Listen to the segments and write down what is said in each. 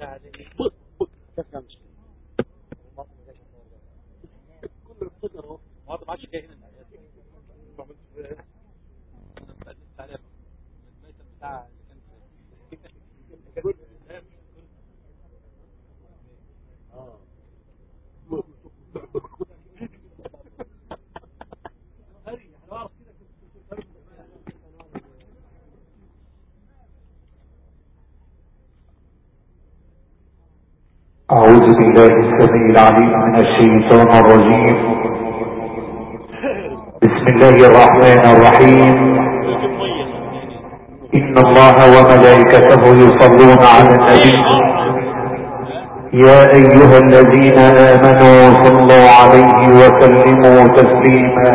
أعوذ بالله السميع العليم من الشيطان الرجيم. بسم الله الرحمن الرحيم. إن الله وملائكته يصلون على النبي يا أيها الذين آمنوا صلوا عليه وسلموا تسليما.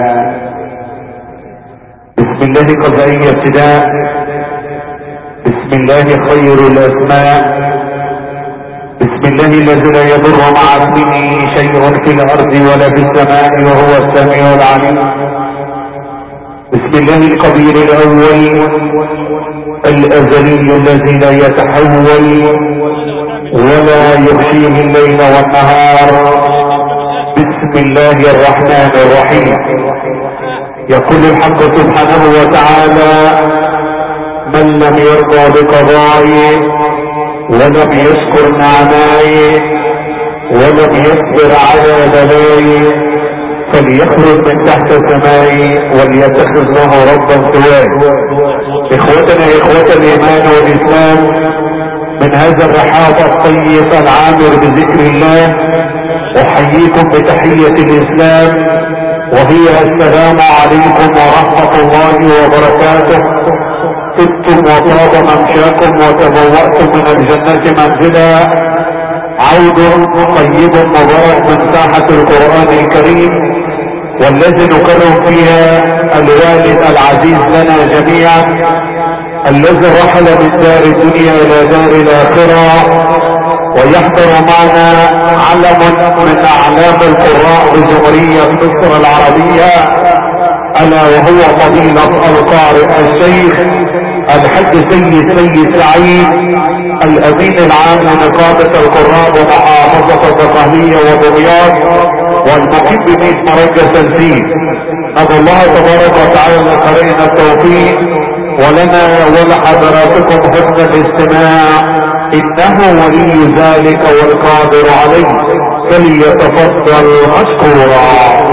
بسم الله قضائي ابتداء. بسم الله خير الأسماء. بسم الله الذي لا يضر مع اسمه شيء في الارض ولا في السماء وهو السميع العليم. بسم الله القدير الاول الازلي الذي لا يتحول ولا يغشيه الليل والنهار. بسم الله الرحمن الرحيم. يقول الحق سبحانه وتعالى: من لم يرضى بقضائي ولم يشكر نعمائي ولم يصبر على بلائي فليخرج من تحت سمائي وليتخذ له ربا سواي. اخوتنا اخوة الايمان والاسلام، من هذا الرحاب الطيب العامر بذكر الله احييكم بتحية الاسلام، وهي السلام عليكم ورحمة الله وبركاته. طبتم وطاب ممشاكم وتبوأتم من الجنة منزلا. عود طيب مبارك من ساحة القرآن الكريم، والذي نكرم فيها الوالد العزيز لنا جميعا الذي رحل من دار الدنيا الى دار الاخرة، ويحضر معنا علم من اعلام القراء بجمهورية مصر العربية، الا وهو فضيلة القارئ الشيخ الحج سيد سعيد الامين العام لنقابة القراء ومحافظة الدقهلية ودمياط، والمقيم بميت مركز الفيل. ندعو الله تبارك وتعالى لقارئنا التوفيق، ولنا ولحضراتكم حسن الاستماع، انه ولي ذلك والقادر عليه، فليتفضل مشكورا.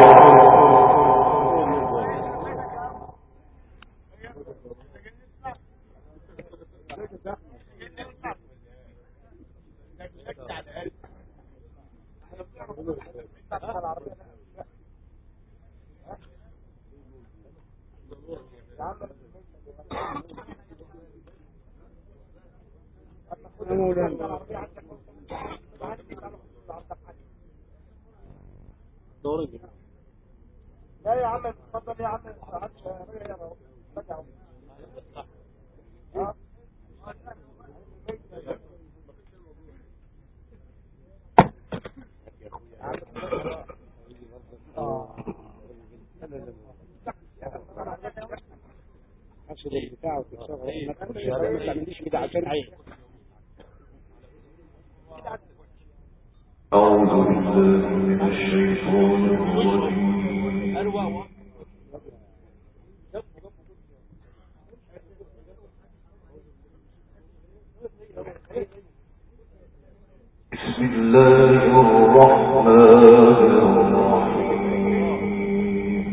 لا يا عم اتفضل يا عم. أعوذ بالله من الشيطان الرجيم. بسم الله الرحمن الرحيم.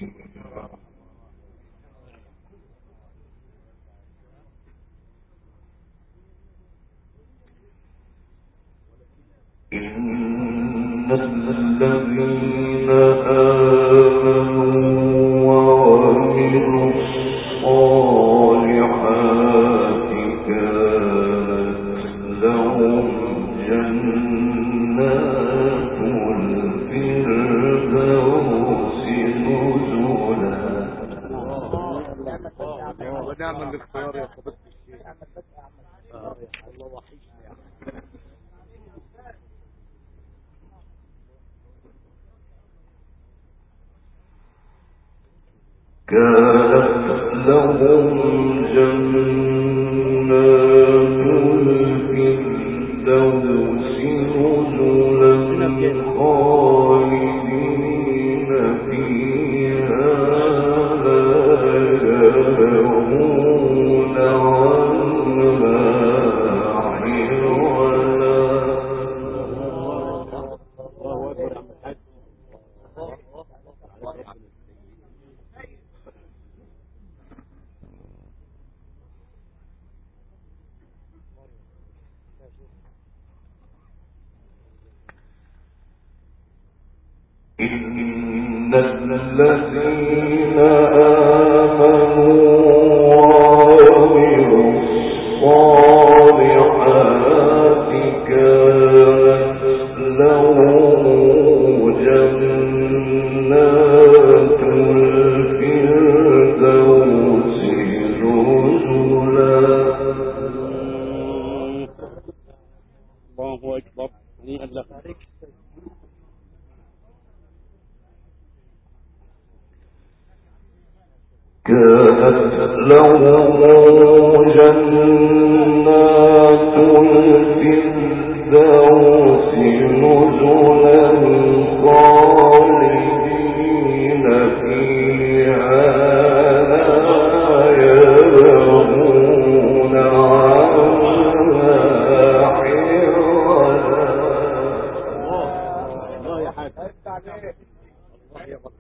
إن الذين آمنوا وعملوا الصالحات كانت لهم جنات الفردوس نزلا. ونعم الاختيار يا فضيلة الشيخ. الله وحشني يا عم. كانت لهم جنات الفردوس إن الذين آمنوا وعملوا الصالحات كانت لهم جنات الفردوس نزلا. الله أكبر. هنيئا لك. كانت لهم جنات الفردوس نزلا خالدين فيها لا يبغون عنها حولا. الله يا حاج. الله يا بطل.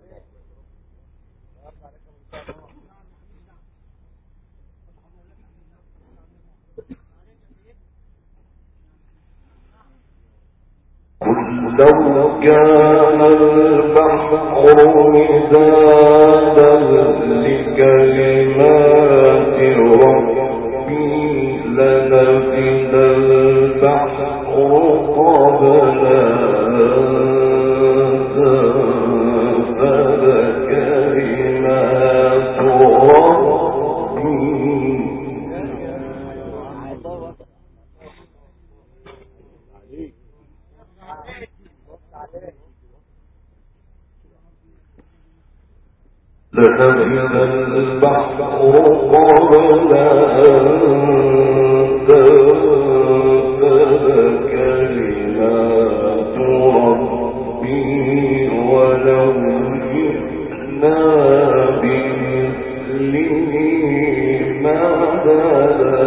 لو كان البحر مدادا لكلمات ربي لنفد البحر قبل أن تنفد كلمات ربي. لنفد البحر قبل أن تنفد كلمات ربي ولو جئنا بمثله مددا.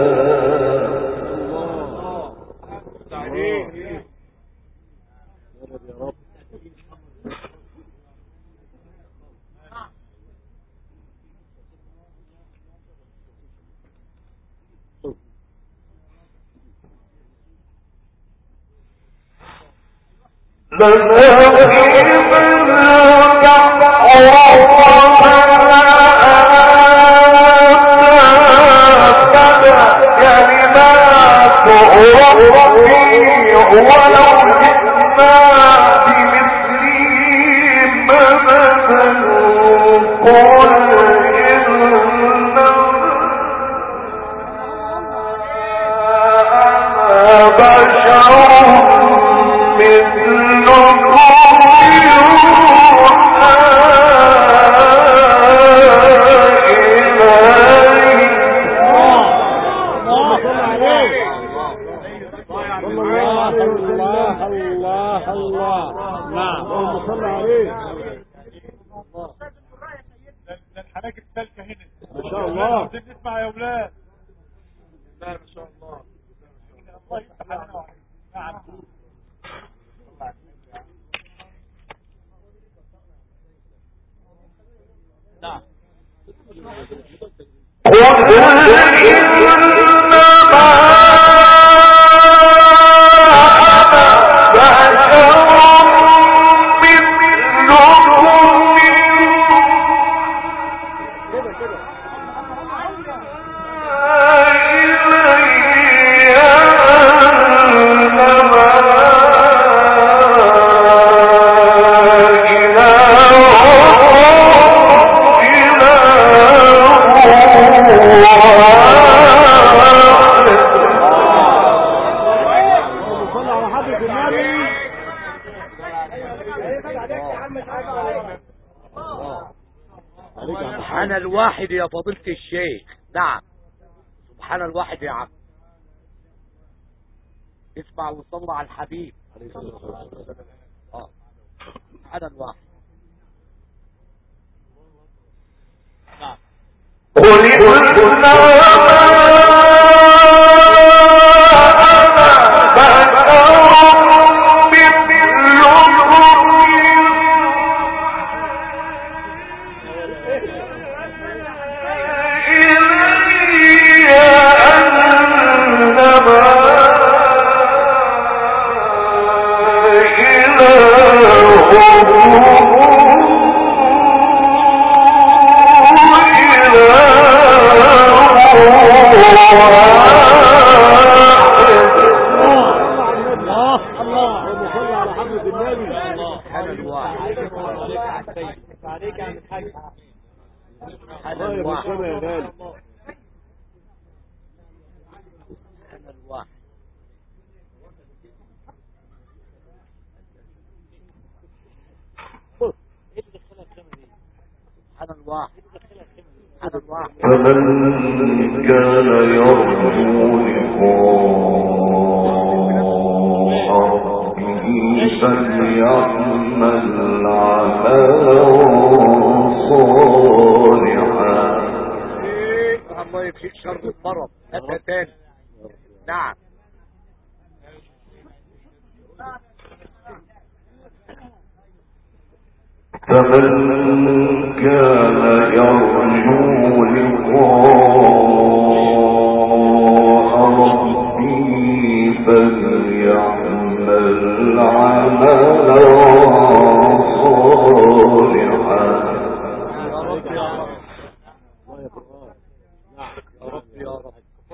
سبحان الواحد يا فضيلة الشيخ. نعم سبحان الواحد يا عم. اسمع وصلوا على الحبيب. سبحان الواحد. نعم. فمن كان يرجو لقاء ربه فليعمل عملا صالحا. الله يكفيك شر المرض. هاتها تاني. نعم. فمن كان يرجو لقاء ربه فليعمل عملا صالحا. يا رب يا رب. يا رب يا رب.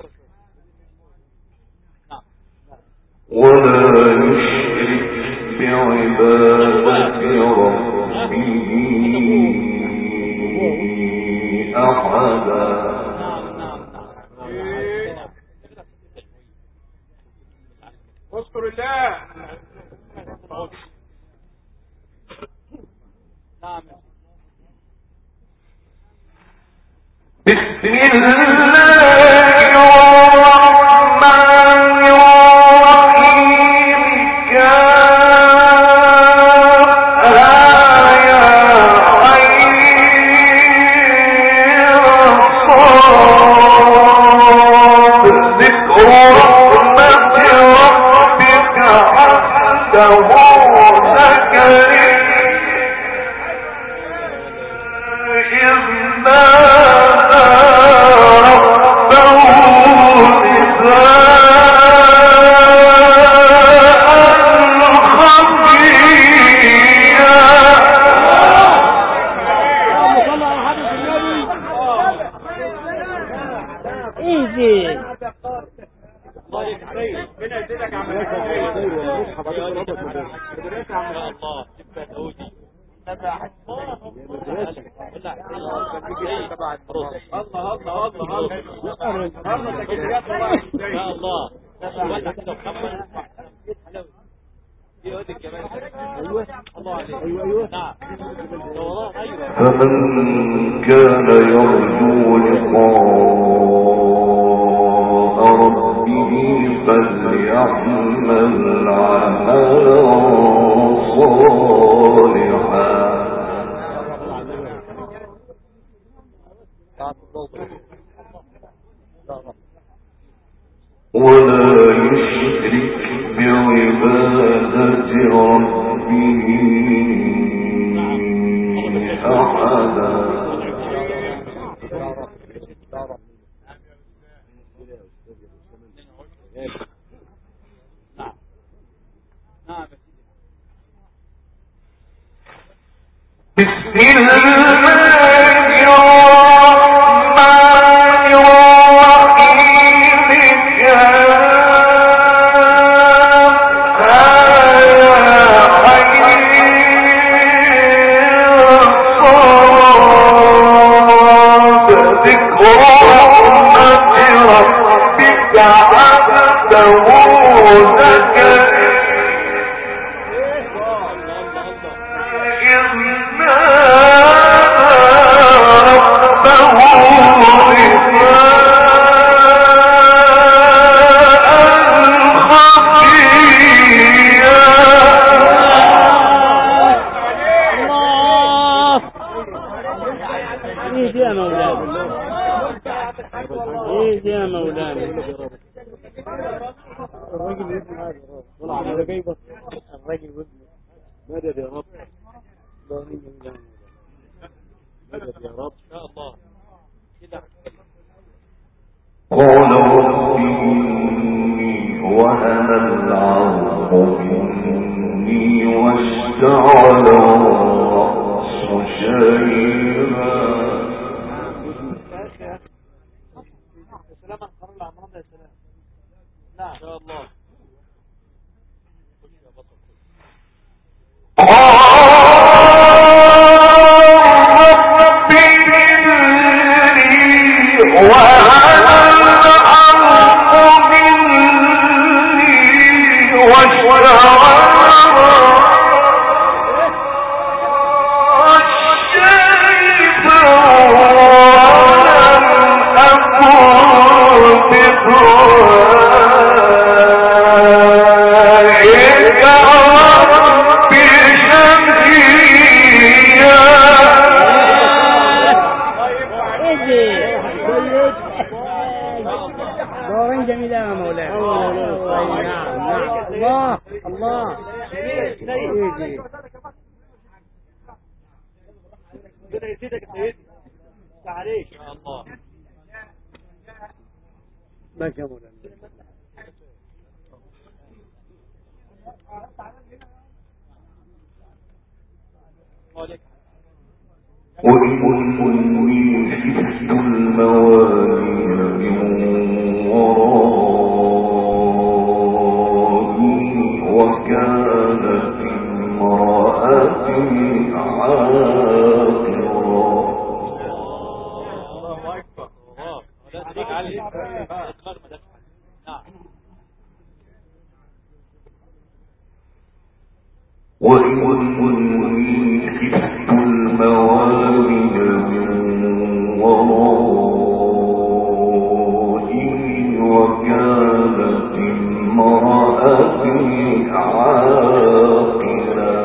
ولا يشرك بعبادة ربه أحدا. اذكر الله. بسم الله الرحمن الرحيم. فمن كان يرجو لقاء ربه فليعمل عملا صالحا. ولا يشرك بعبادة ربه أحدا. بسم الله الرحمن الرحيم. الراجل وابنه هذا طلع على جايبه الراجل وابنه مدد يا رب مدد يا رب ان شاء الله كده. قال رب إني وهن العظم مني واشتعل الرأس شيبا. سلام القرار العمران يا سلام. نعم ان شاء الله. وإني خفت الموالي من ورائي وكانت امرأتي عاقرا. وإني خفت الموالي من ورائي وكانت امرأتي عاقرا.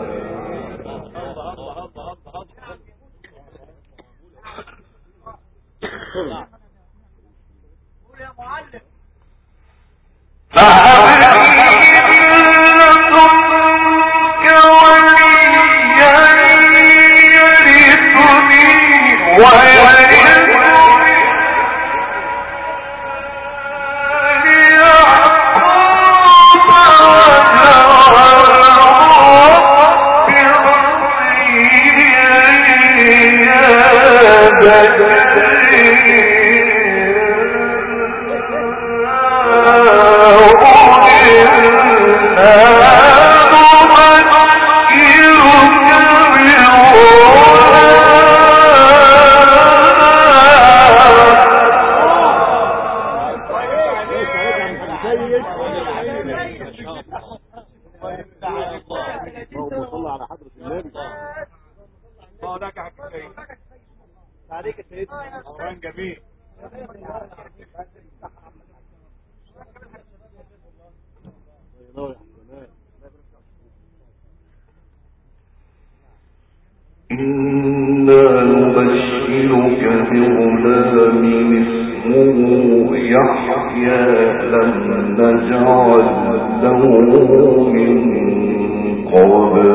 إنا نبشرك بغلام اسمه يحيى لم نجعل له من قبل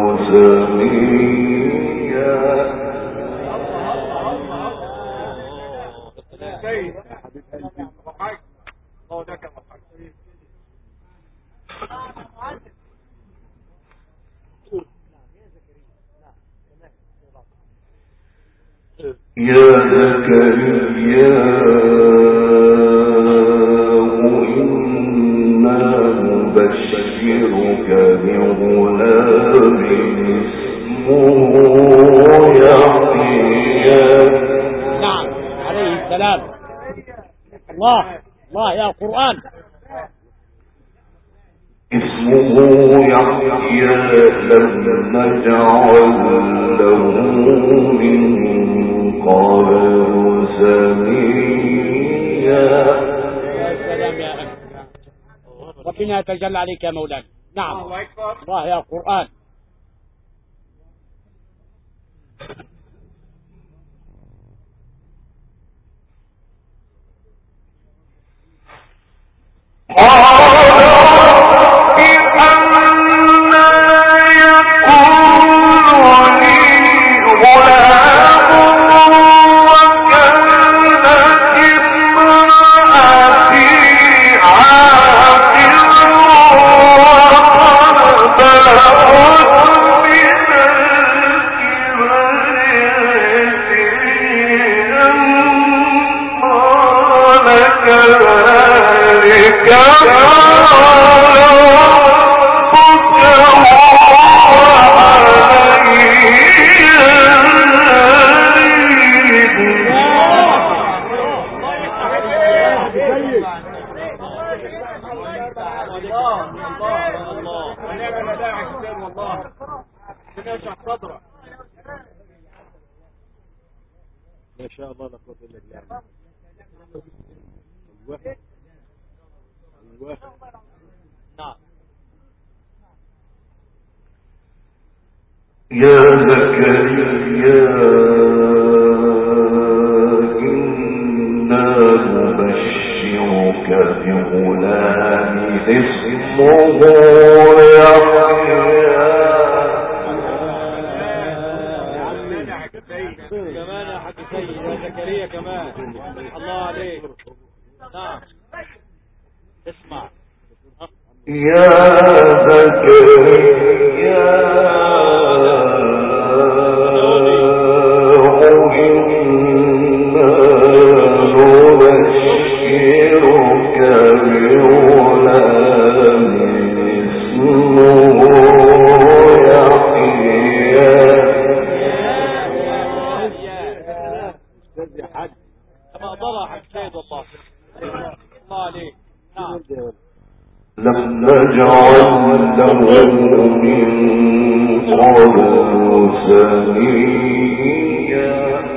سميا. يا زكريا إنا نبشرك بغلام اسمه يحيى. نعم عليه السلام. الله يا قرآن. اسمه يحيى لم نجعل له من قبل سميا. يا سلام يا أخي ربنا يتجلى عليك يا مولانا. نعم الله يا قرآن. قال الله ونعم الأداء يا حسين والله تنشح صدرك ما شاء الله لا قوة إلا بالله. أيوه أيوه نعم يا زكريا إنا نبشرك بغلام اسمه يحيى كمان يا حاج سيد يا زكريا كمان الله عليك نعم اسمع يا زكريا لم نجعل له من قبل سميا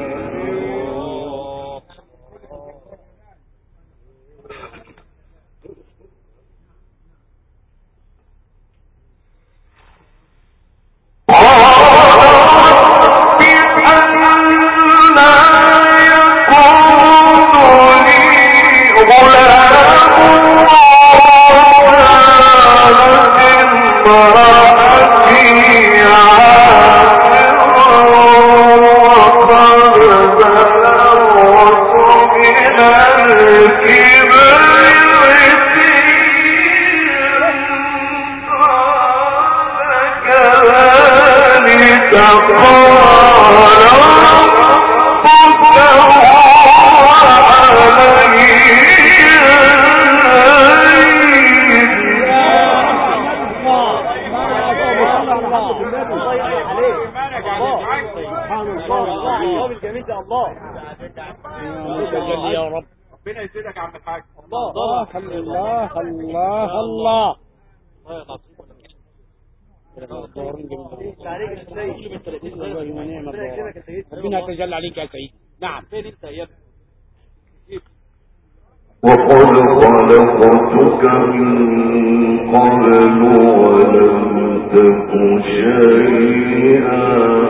يا رب ربنا يسعدك يا عم الحاج الله الله الله الله ربنا يتجلى عليك يا سيدي. نعم فين انت يا ابني وقد خلقتك من قبل ولم تك شيئا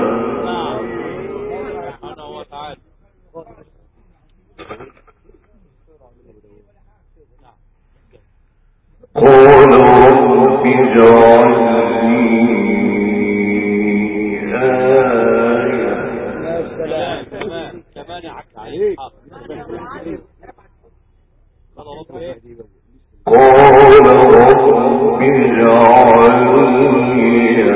سبحانه وتعالى قال رب اجعل لي آية كمان يا حاج عليك قال رب اجعل لي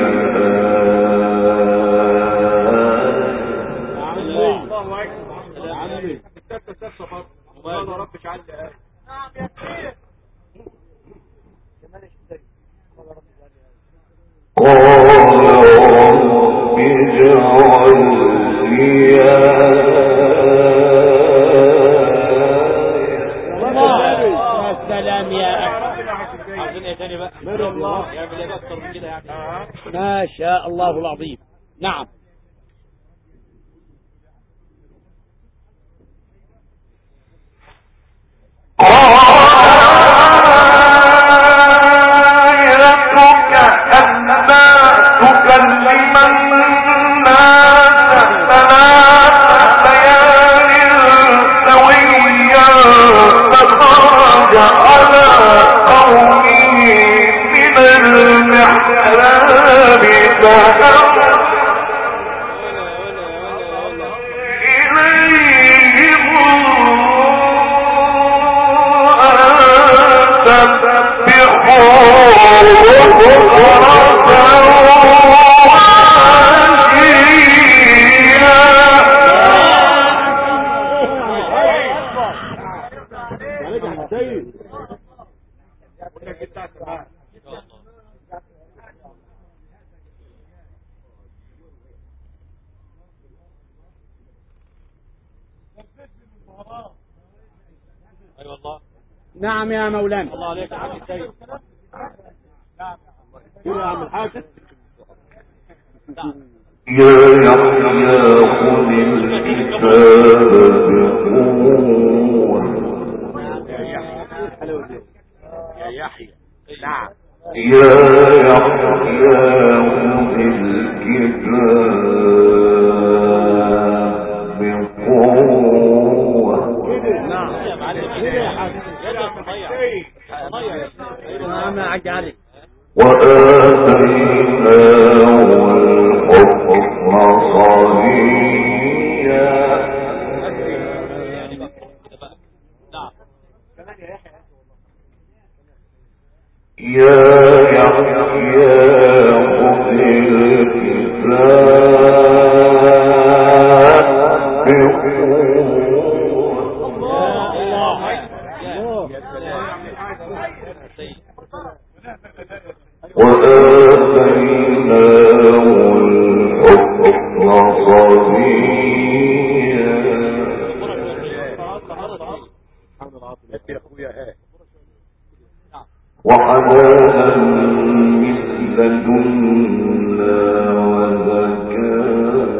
الله اكبر الثالثه ثابته برضه قال رب اجعل لي آية نعم يا سيدي قال رب اجعل لي يا سلام يا أخي. عايزين ايه تاني بقى الله يعمل ايه اكتر من كده يعني ما شاء الله العظيم. نعم اي والله نعم يا مولانا. الله عليك يا حاج سيد يا عم الحاج. يا يحيى خذ الكتاب بقوة. يا يحيى نعم. يا يحيى خذ الكتاب بقوة. نعم يا معلم يا حاج. نعم يا حاج علي. وآتيناه الحكم صبيا. يا يحيى خذ الكتاب وآتيناه الحكم صبيا. وحنانا من لدنا وزكاة.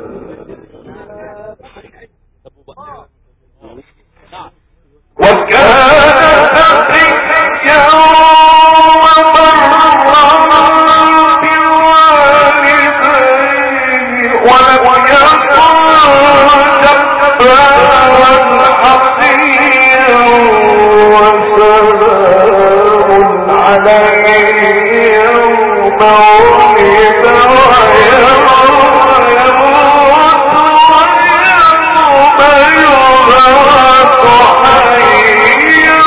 وكان تقيا وبرا بوالديه ولم يكن جبارا عصيا. وسلام عليه يوم ولد ويوم يموت ويوم يبعث حيا.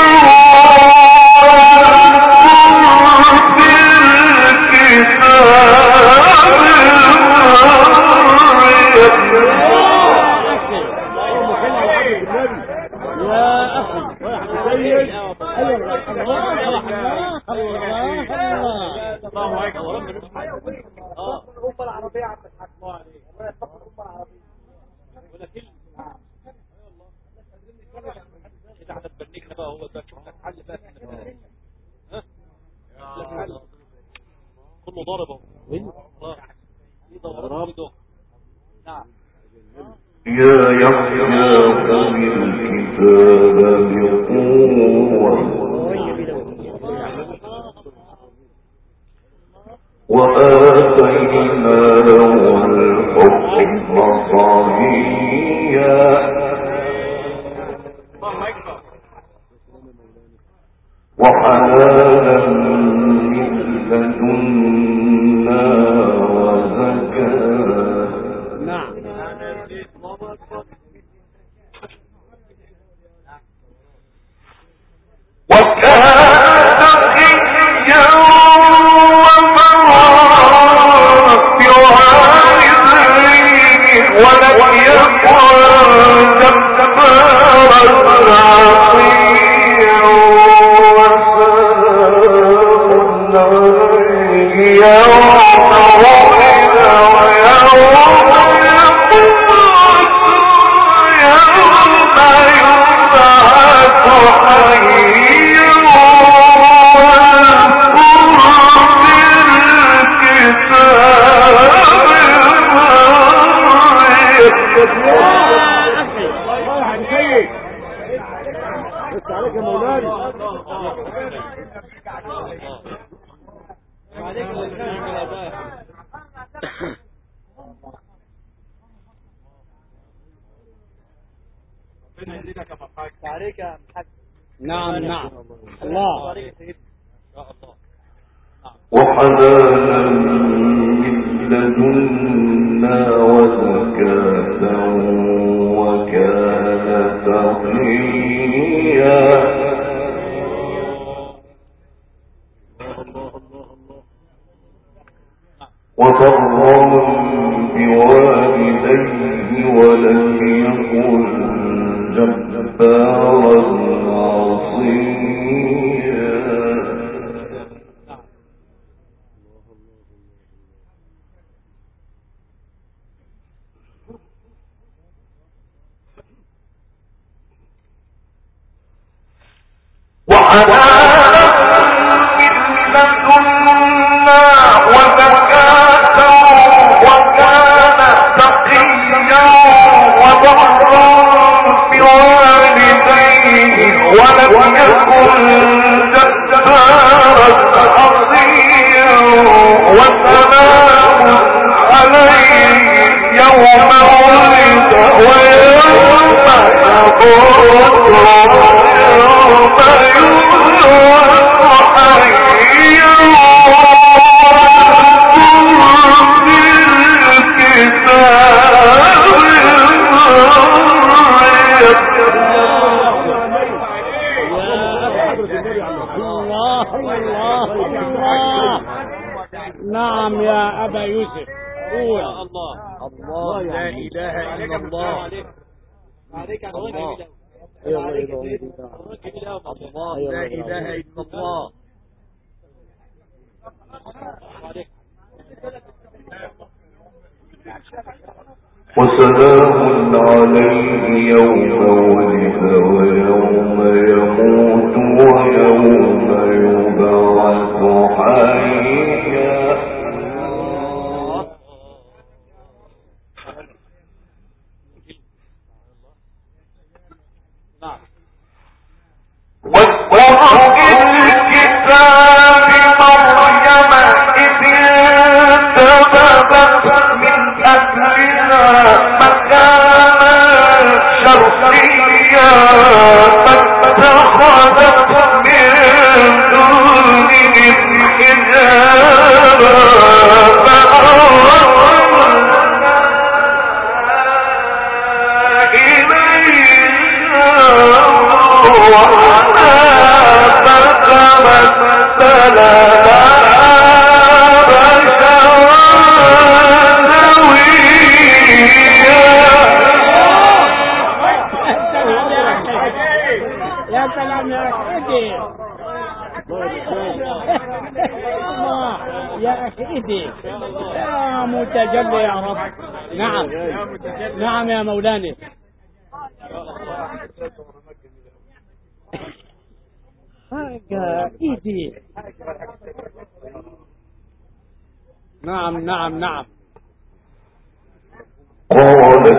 واذكر في الكتاب كله ضربه. يا يحيى خذ الكتاب بقوة. وآتيناه الحكم صبيا. وحنانا من لدنا وزكاة. نعم. وكان تقيا وبرا بوالديه ولم يكن جبارا عصيا. وسلام عليه يوم ولد ويوم يموت ويوم يبعث حيا. عليك يا مولانا. نعم نعم. الله. وحنانا من لدنا وزكاة وكان تقيا. وبرا بوالديه ولم يكن جبارا عصيا. وحنانا من لدنا ولم يكن جبارا عصيا وسلام عليه يوم ولد ويوم يموت ويوم يبعث حيا نعم يا أبا يوسف قول. الله لا إله إلا الله. عليك عن الله لا إله إلا الله. وسلام عليه يوم ولد ويوم يموت ويوم يبعث حيا. واذكر في الكتاب مريم إذ انتبذت من أهلها مكانا شرقيا فاتخذت من دونهم حجابا فأرسلنا إليها روحنا فتمثل لها يا سلام يا أخي يا أخي يا متجلي يا رب. نعم نعم يا مولانا. حاجة إيدي. نعم نعم نعم. قالت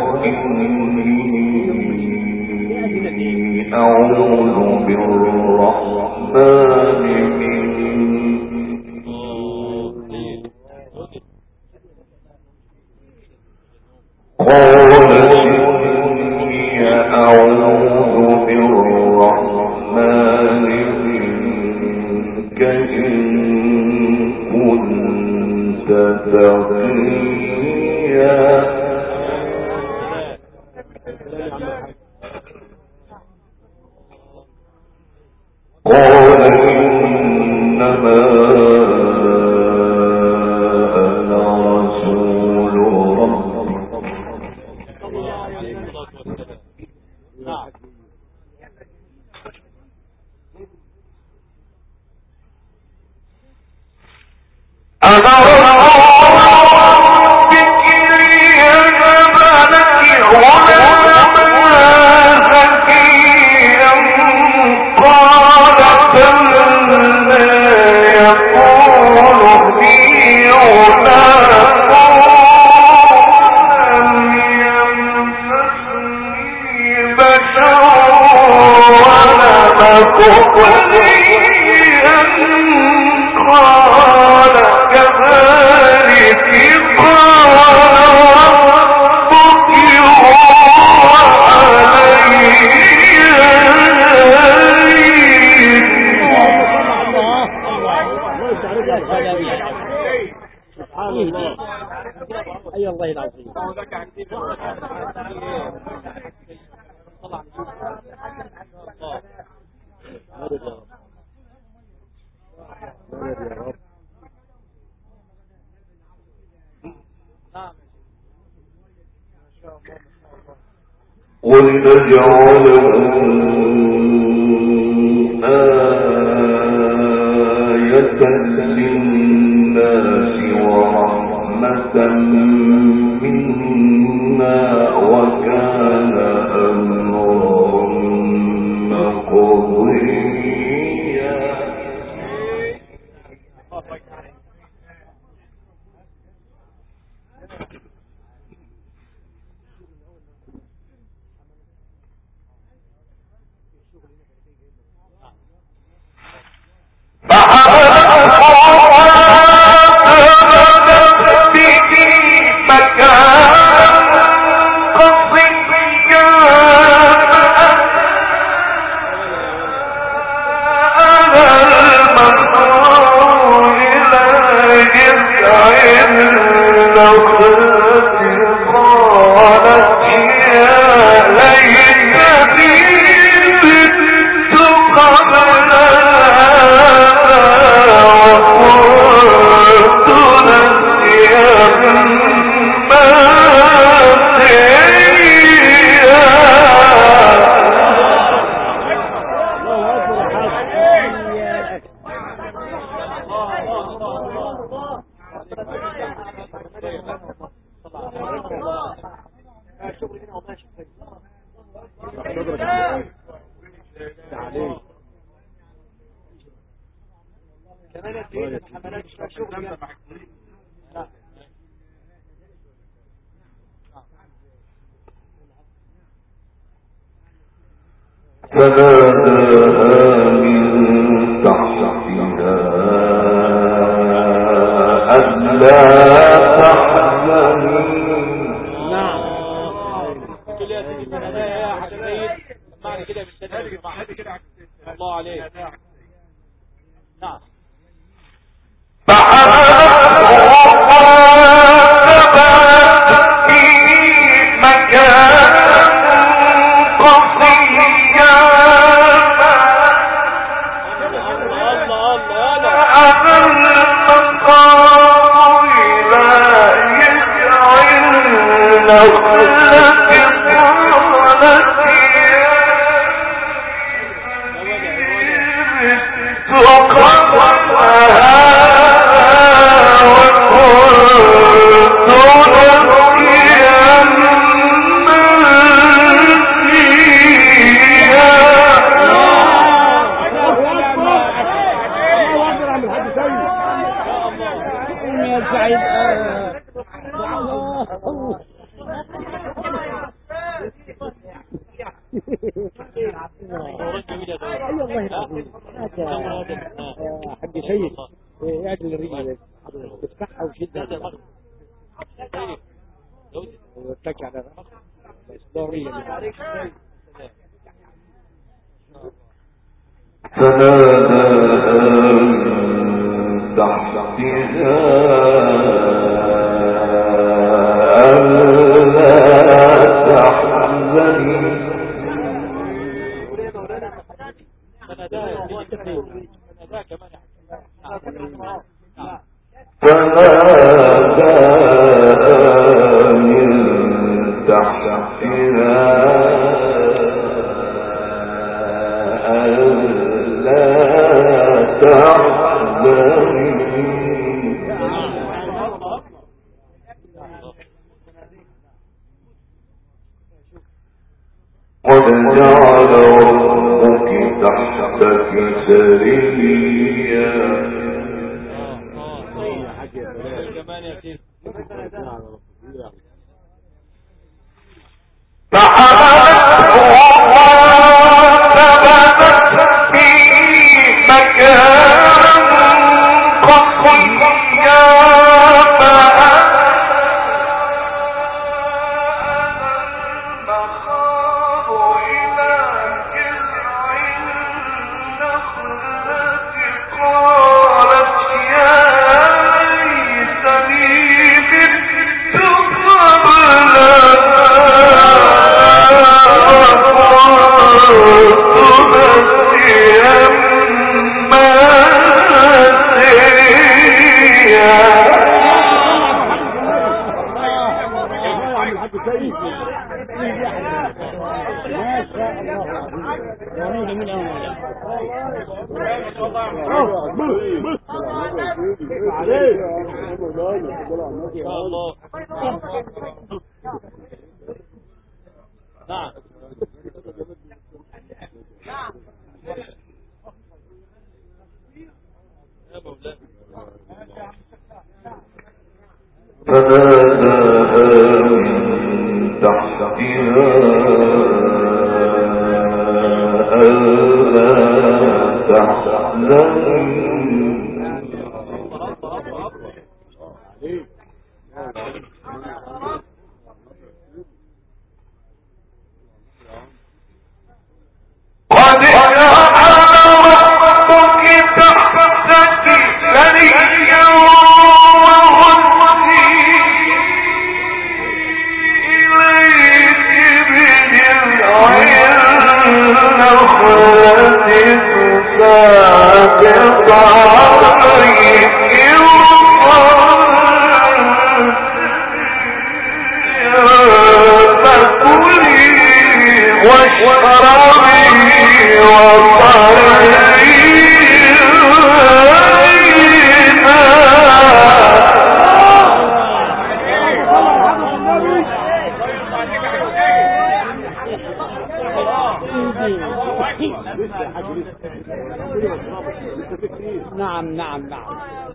إني أعوذ بالرحمن منك قالت إني أعوذ بالرحمن منك إن كنت تقيا. قال إنما أنا رسول ربك أنا ربك ليهب لك غلاما زكيا. قال فلما يكون لي غلام ولم يمسسني بشر ولم أك بغيا. قال كذلك قال ربك هو علي أي الله العظيم. ولنجعله آية للناس ورحمة منا وكان أمرا مقضيا. فناداها من تحتها ألا تحزني قد جعل ربك تحتك سريا وهزي إليك بجذع النخلة تساقط عليك فكلي واشربي نعم نعم نعم.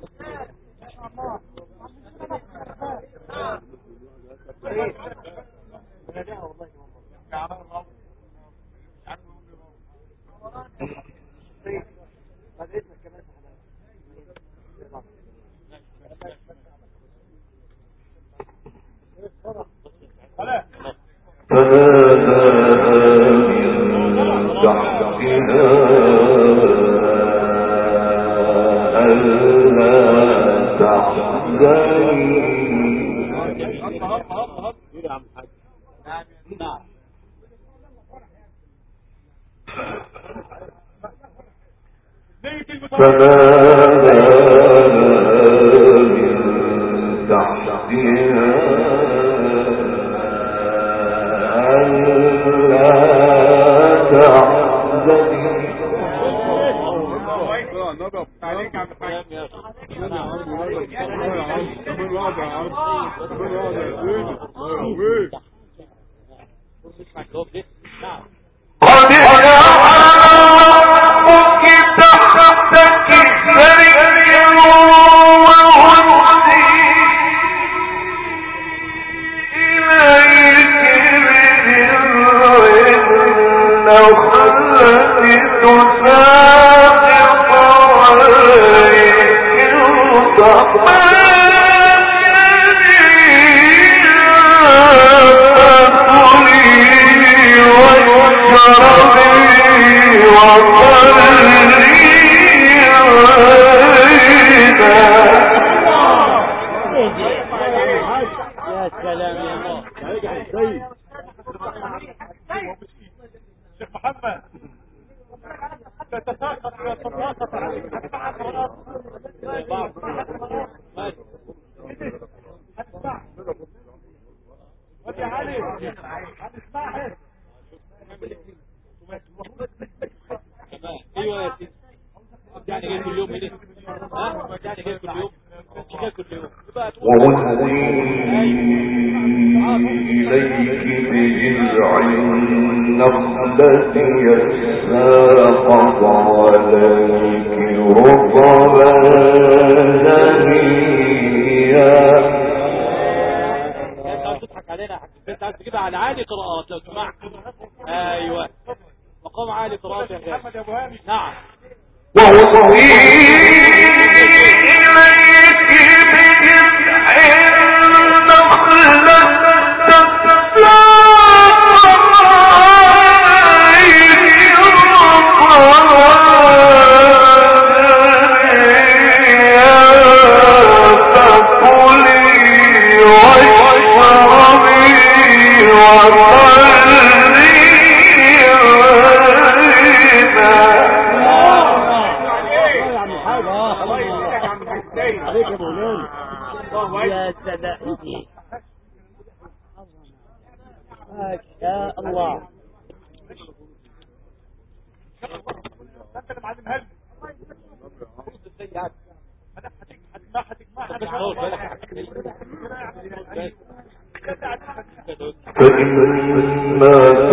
فإما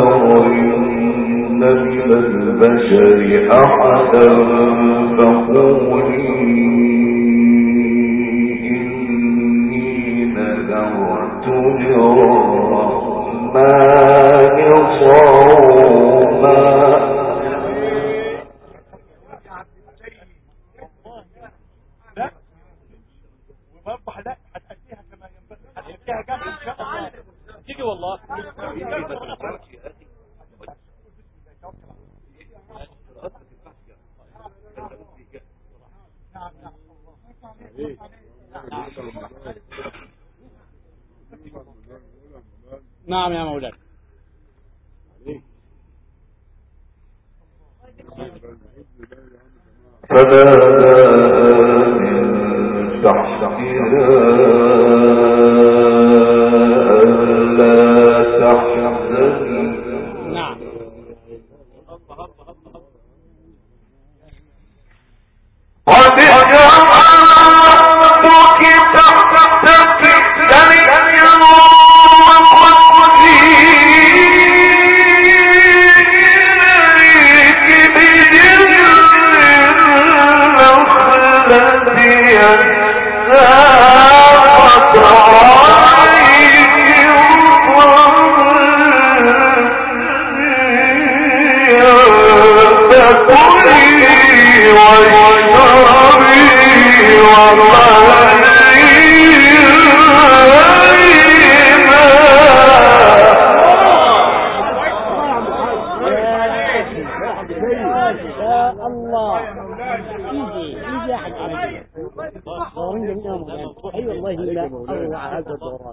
ترين من البشر أحدا فقولي إني لا هتأديها كما ينبغي، هتأديها جمع ان شاء الله. تيجي والله. نعم يا مولانا. نعم. قد جعلتك تحتك سريا وقديك بجل النخلة يساقط عليك فكلي واشربي اي والله لا اروع هذا الدوران.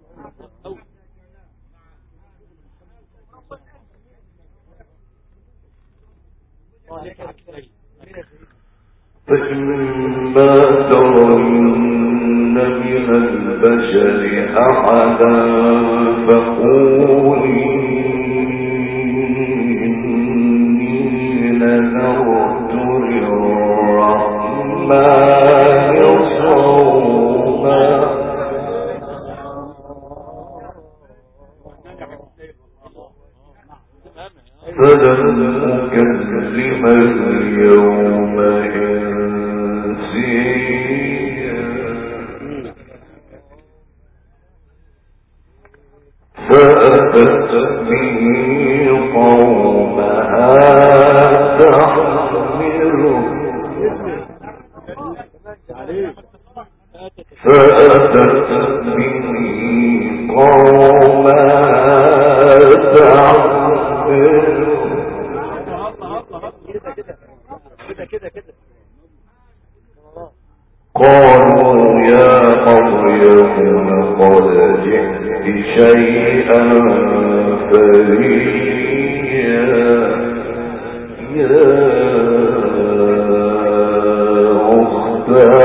فإما ترين من البشر أحدا فقولي إني نذرت للرحمن صوما فلن أكلم اليوم إنسيا فأتت به قومها تحمله فأتت به قومها تحمله قالوا يا مريم لقد جئت شيئا فريا يا أخت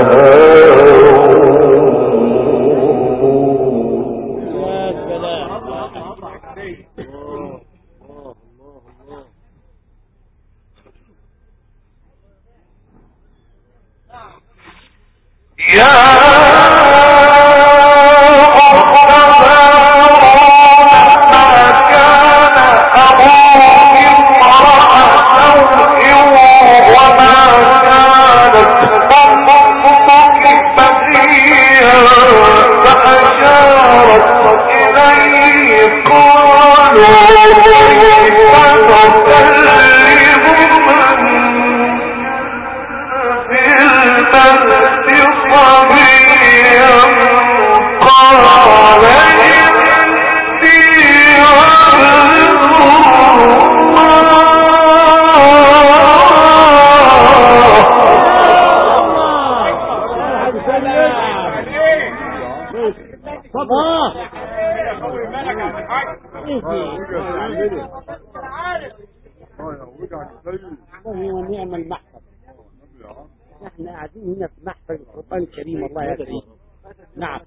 ونعم المحفظ. نحن قاعدين هنا في محفظ القرآن الكريم الله يهديه. نعم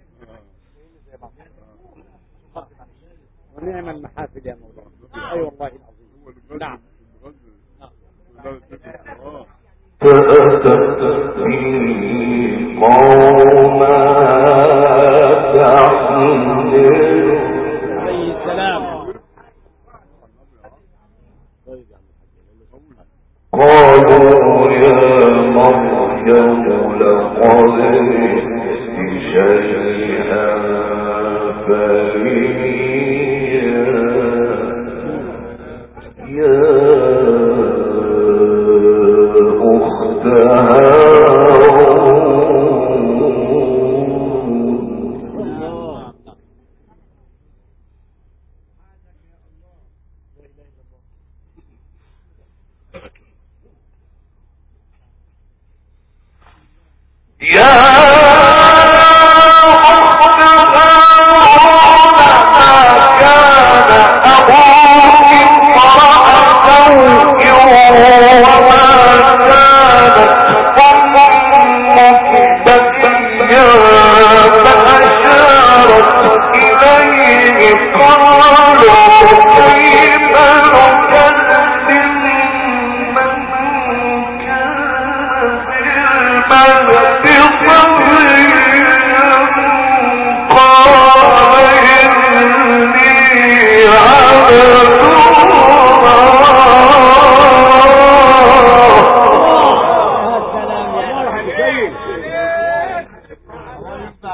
ونعم المحافل يا مولانا. اي والله العظيم. نعم فأتت به قوما تحمله عليه السلام. قالوا يا مريم لقد جئت شيئا فريا يا أخت هارون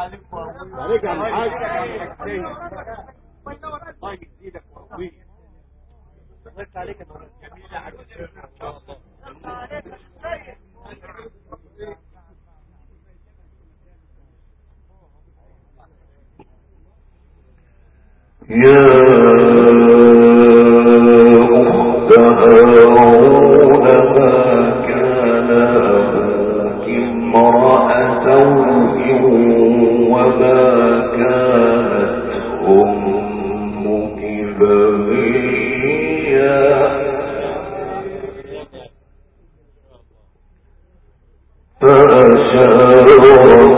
عليك يا الحاج. الله يجزيك ويقويك. الله عليك يا مولانا. يا أخت هارون ما كان أبوك امرأ سوء وما كانت أمك بغيا فأشارت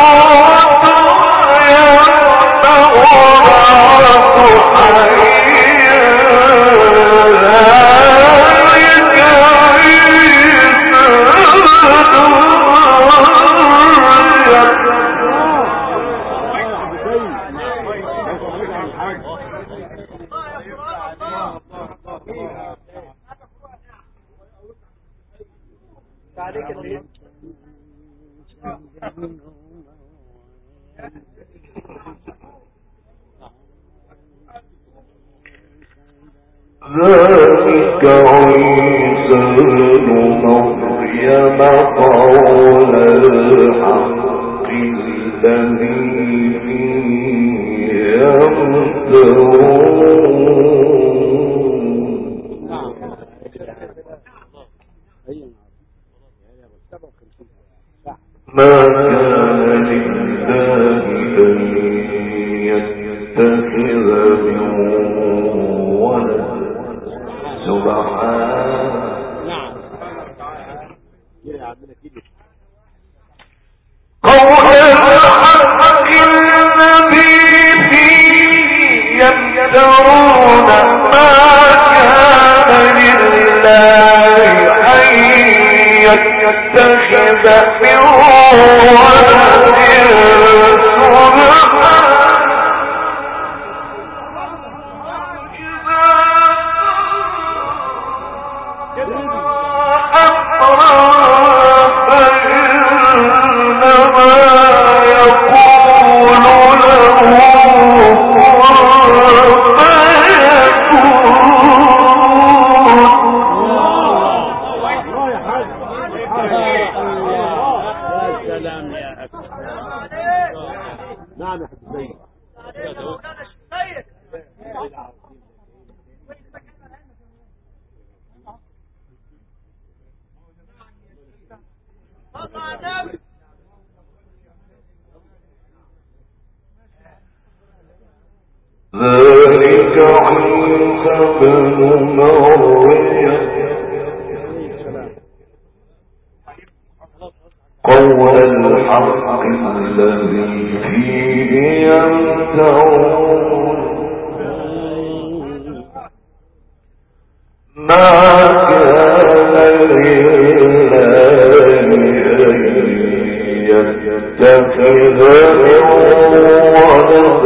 ذلك عيسى ابن مريم قول الحق الذي فيه يمترون ما كان لله أن يتخذ من ولد سبحانه قول الحق الذي فيه يمترون ما كان لله أن يتخذ من ولد ذلك عيسى ابن مريم قول الحق الذي فيه يمترون ما كان لله أن يتخذ من ولد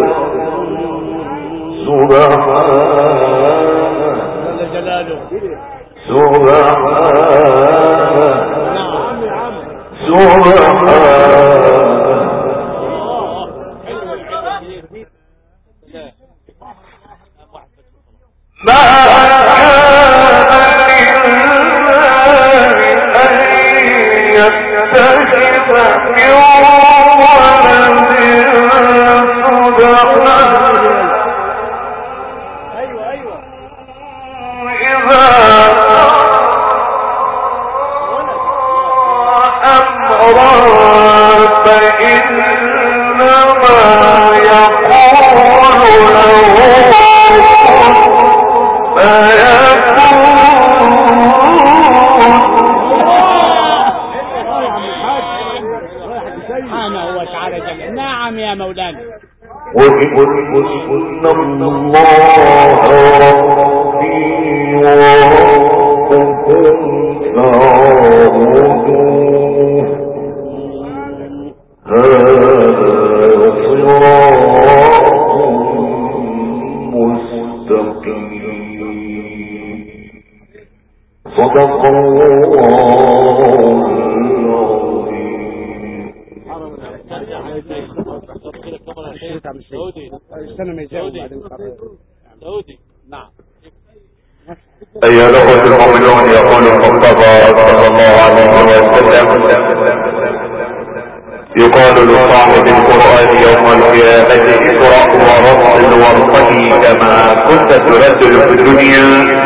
أيها الأخوة المؤمنون، يقول المصطفى صلى الله عليه وسلم: يقال لصاحب القرآن يوم القيامة: اقرأ ورتل وارتقي كما كنت ترتل في الدنيا،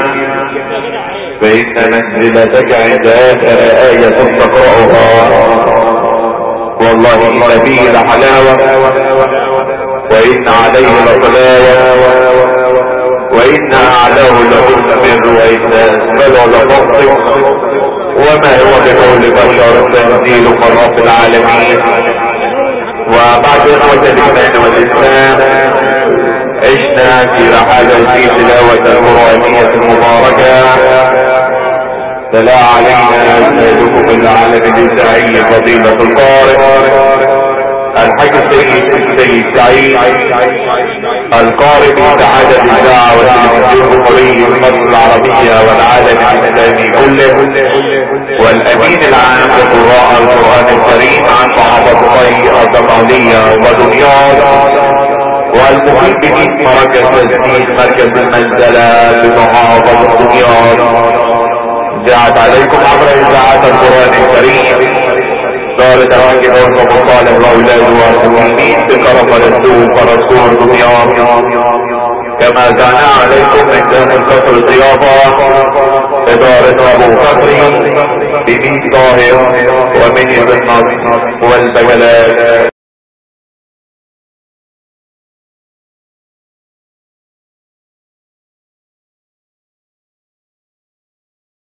فإن منزلتك عند آخر آية تقرأها والله إن فيه لحلاوة وإن عليه لطلاوة وإن أعلاه لمستمر وإن أسفله لمنطق وما هو بقول بشر تنزيل من رب العالمين. وبعد إخوة الإيمان والإسلام عشنا في رحابة في تلاوة القرآنية المباركة. تلا علينا سيدكم العالم الإذاعي فضيلة القارئ الحاج السيد سعيد القارئ باتحاد الإذاعة والتلفزيون جمهورية مصر العربية والعالم الإسلامي كله، والأمين العام لقراء القرآن الكريم عن محافظتي الزقازية ودمياط، والمقيم بميت مركز تسجيل مركز المنزلة بمحافظة دمياط. جاءت عليكم عبر إذاعة القرآن الكريم دار تراكي دور مصالح الأولاد والمسلمين بكرم رسول فرسول دمياط، كما زعنا عليكم من داخل قصر الضيافة إدارة أبو بكر بميت طاهر ومني النصر والبجلات.